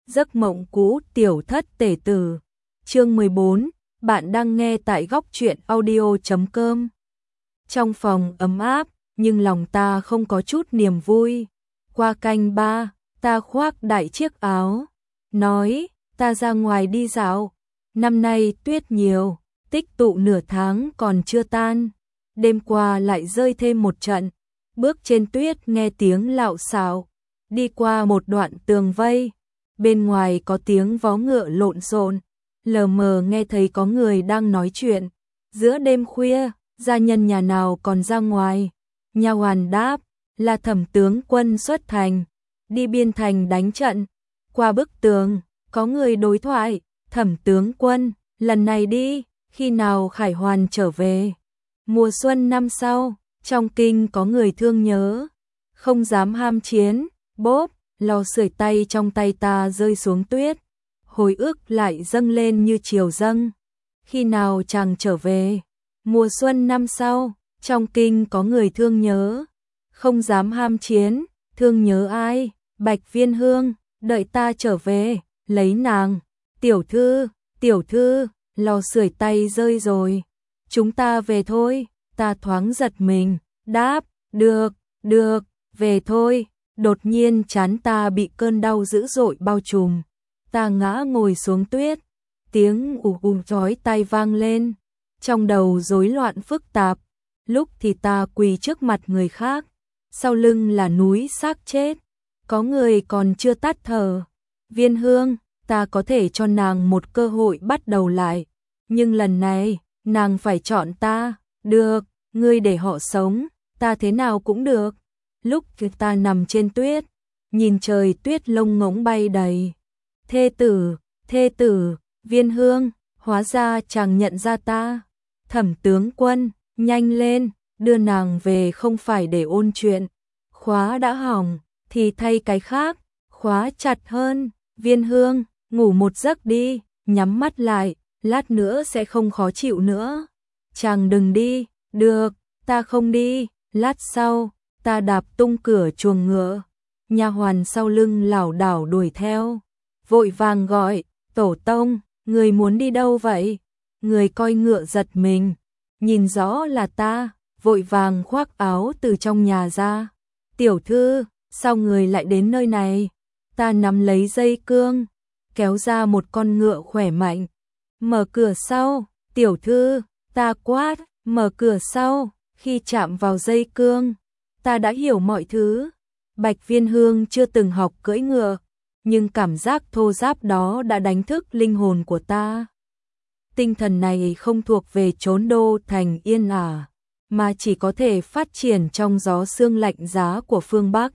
Giấc mộng cũ tiểu thất tể tử. Chương 14, bạn đang nghe tại góc truyện audio.com. Trong phòng ấm áp, nhưng lòng ta không có chút niềm vui. Qua canh ba, ta khoác đại chiếc áo, nói, ta ra ngoài đi dạo. Năm nay tuyết nhiều, tích tụ nửa tháng còn chưa tan. Đêm qua lại rơi thêm một trận. Bước trên tuyết nghe tiếng lạo xạo. Đi qua một đoạn tường vây. Bên ngoài có tiếng vó ngựa lộn xộn, lờ mờ nghe thấy có người đang nói chuyện. Giữa đêm khuya, gia nhân nhà nào còn ra ngoài. Nha hoàn đáp, là Thẩm tướng quân xuất thành, đi biên thành đánh trận. Qua bức tường, có người đối thoại, Thẩm tướng quân, lần này đi, khi nào khải hoàn trở về? Mùa xuân năm sau, trong kinh có người thương nhớ, không dám ham chiến, bốp. Lò sưởi tay trong tay ta rơi xuống tuyết, hồi ức lại dâng lên như chiều dâng. Khi nào chàng trở về? Mùa xuân năm sau, trong kinh có người thương nhớ, không dám ham chiến, thương nhớ ai? Bạch Viên Hương, đợi ta trở về, lấy nàng. Tiểu thư, lò sưởi tay rơi rồi, chúng ta về thôi. Ta thoáng giật mình, đáp, được, về thôi. Đột nhiên trán ta bị cơn đau dữ dội bao trùm, ta ngã ngồi xuống tuyết, tiếng chói tai vang lên, trong đầu rối loạn phức tạp, lúc thì ta quỳ trước mặt người khác, sau lưng là núi xác chết, có người còn chưa tắt thở. Viên Hương, ta có thể cho nàng một cơ hội bắt đầu lại, nhưng lần này, nàng phải chọn ta. Được, ngươi để họ sống, ta thế nào cũng được. Lúc ta nằm trên tuyết, nhìn trời tuyết lông ngỗng bay đầy. Thê tử, Viên Hương, hóa ra chàng nhận ra ta. Thẩm tướng quân, nhanh lên, đưa nàng về không phải để ôn chuyện. Khóa đã hỏng, thì thay cái khác, khóa chặt hơn. Viên Hương, ngủ một giấc đi, nhắm mắt lại, lát nữa sẽ không khó chịu nữa. Chàng đừng đi. Được, ta không đi. Lát sau, ta đạp tung cửa chuồng ngựa, nha hoàn sau lưng lảo đảo đuổi theo, vội vàng gọi, tổ tông, người muốn đi đâu vậy? Người coi ngựa giật mình, nhìn rõ là ta, vội vàng khoác áo từ trong nhà ra. Tiểu thư, sao người lại đến nơi này? Ta nắm lấy dây cương, kéo ra một con ngựa khỏe mạnh. Mở cửa sau, tiểu thư, ta quát, mở cửa sau. Khi chạm vào dây cương, ta đã hiểu mọi thứ. Bạch Viên Hương chưa từng học cưỡi ngựa, nhưng cảm giác thô ráp đó đã đánh thức linh hồn của ta. Tinh thần này không thuộc về chốn đô thành yên ả, mà chỉ có thể phát triển trong gió sương lạnh giá của phương Bắc.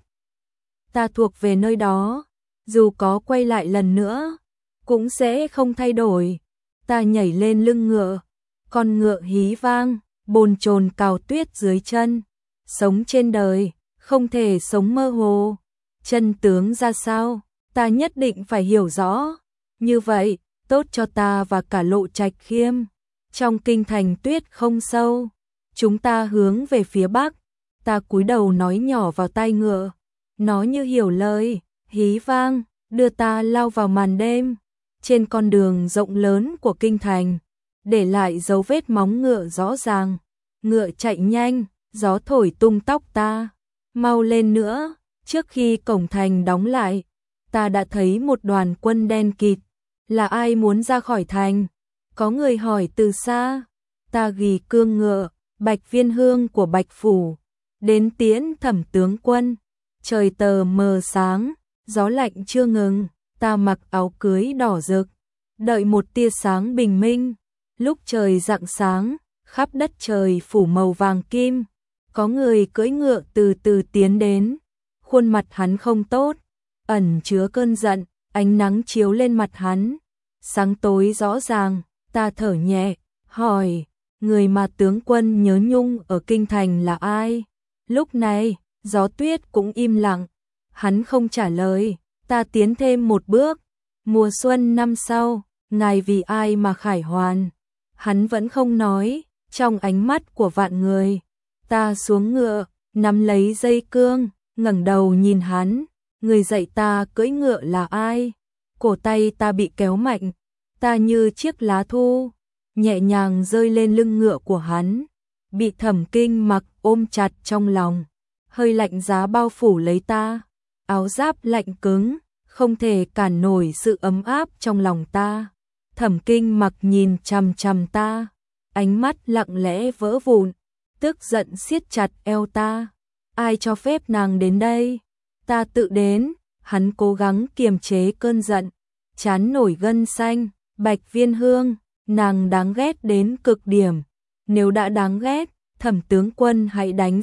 Ta thuộc về nơi đó, dù có quay lại lần nữa, cũng sẽ không thay đổi. Ta nhảy lên lưng ngựa, con ngựa hí vang, bồn chồn cào tuyết dưới chân. Sống trên đời, không thể sống mơ hồ. Chân tướng ra sao, ta nhất định phải hiểu rõ. Như vậy, tốt cho ta và cả Lộ Trạch Khiêm. Trong kinh thành tuyết không sâu, chúng ta hướng về phía bắc. Ta cúi đầu nói nhỏ vào tai ngựa, nó như hiểu lời, hí vang, đưa ta lao vào màn đêm. Trên con đường rộng lớn của kinh thành, để lại dấu vết móng ngựa rõ ràng. Ngựa chạy nhanh, gió thổi tung tóc ta. Mau lên nữa, trước khi cổng thành đóng lại, ta đã thấy một đoàn quân đen kịt. Là ai muốn ra khỏi thành? Có người hỏi từ xa. Ta ghi cương ngựa, Bạch Viên Hương của Bạch Phủ, đến tiễn Thẩm tướng quân. Trời tờ mờ sáng, gió lạnh chưa ngừng, ta mặc áo cưới đỏ rực, đợi một tia sáng bình minh. Lúc trời rạng sáng, khắp đất trời phủ màu vàng kim, có người cưỡi ngựa từ từ tiến đến, khuôn mặt hắn không tốt, ẩn chứa cơn giận, ánh nắng chiếu lên mặt hắn, sáng tối rõ ràng. Ta thở nhẹ, hỏi, người mà tướng quân nhớ nhung ở kinh thành là ai? Lúc này, gió tuyết cũng im lặng, hắn không trả lời. Ta tiến thêm một bước, mùa xuân năm sau, ngài vì ai mà khải hoàn? Hắn vẫn không nói. Trong ánh mắt của vạn người, ta xuống ngựa, nắm lấy dây cương, ngẩng đầu nhìn hắn. Người dạy ta cưỡi ngựa là ai? Cổ tay ta bị kéo mạnh, ta như chiếc lá thu, nhẹ nhàng rơi lên lưng ngựa của hắn, bị Thẩm Kinh Mặc ôm chặt trong lòng, hơi lạnh giá bao phủ lấy ta, áo giáp lạnh cứng, không thể cản nổi sự ấm áp trong lòng ta. Thẩm Kinh Mặc nhìn chằm chằm ta, ánh mắt lặng lẽ vỡ vụn, tức giận siết chặt eo ta. Ai cho phép nàng đến đây? Ta tự đến. Hắn cố gắng kiềm chế cơn giận, trán nổi gân xanh. Bạch Viên Hương, nàng đáng ghét đến cực điểm. Nếu đã đáng ghét, Thẩm tướng quân hãy đánh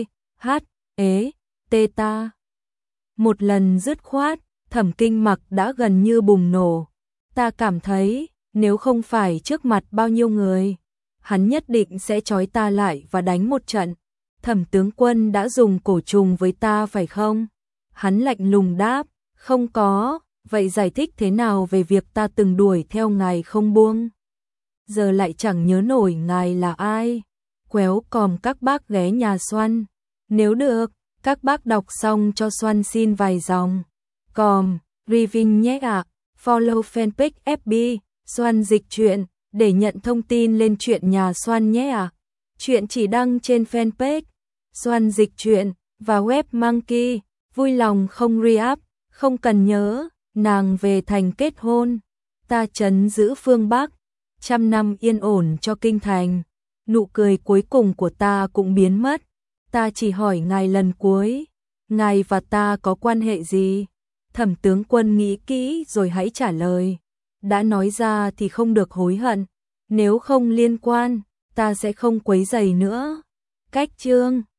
tê ta. Một lần dứt khoát, Thẩm Kinh Mặc đã gần như bùng nổ. Ta cảm thấy, nếu không phải trước mặt bao nhiêu người, hắn nhất định sẽ trói ta lại và đánh một trận. Thẩm tướng quân đã dùng cổ trùng với ta phải không? Hắn lạnh lùng đáp, không có. Vậy giải thích thế nào về việc ta từng đuổi theo ngài không buông? Giờ lại chẳng nhớ nổi ngài là ai. Quéo còm các bác ghé nhà Xoăn. Nếu được, các bác đọc xong cho Xoăn xin vài dòng. Còm, Revin nhé ạ. Follow fanpage FB, Xoăn dịch truyện, để nhận thông tin lên truyện nhà Xoăn nhé ạ. Truyện chỉ đăng trên fanpage, Xoăn dịch truyện, và web Monkey. Vui lòng không re-up, không cần nhớ. Nàng về thành kết hôn, ta trấn giữ phương Bắc, 100 năm yên ổn cho kinh thành. Nụ cười cuối cùng của ta cũng biến mất. Ta chỉ hỏi ngài lần cuối, ngài và ta có quan hệ gì? Thẩm tướng quân nghĩ kỹ rồi hãy trả lời. Đã nói ra thì không được hối hận. Nếu không liên quan, ta sẽ không quấy rầy nữa. Cách chương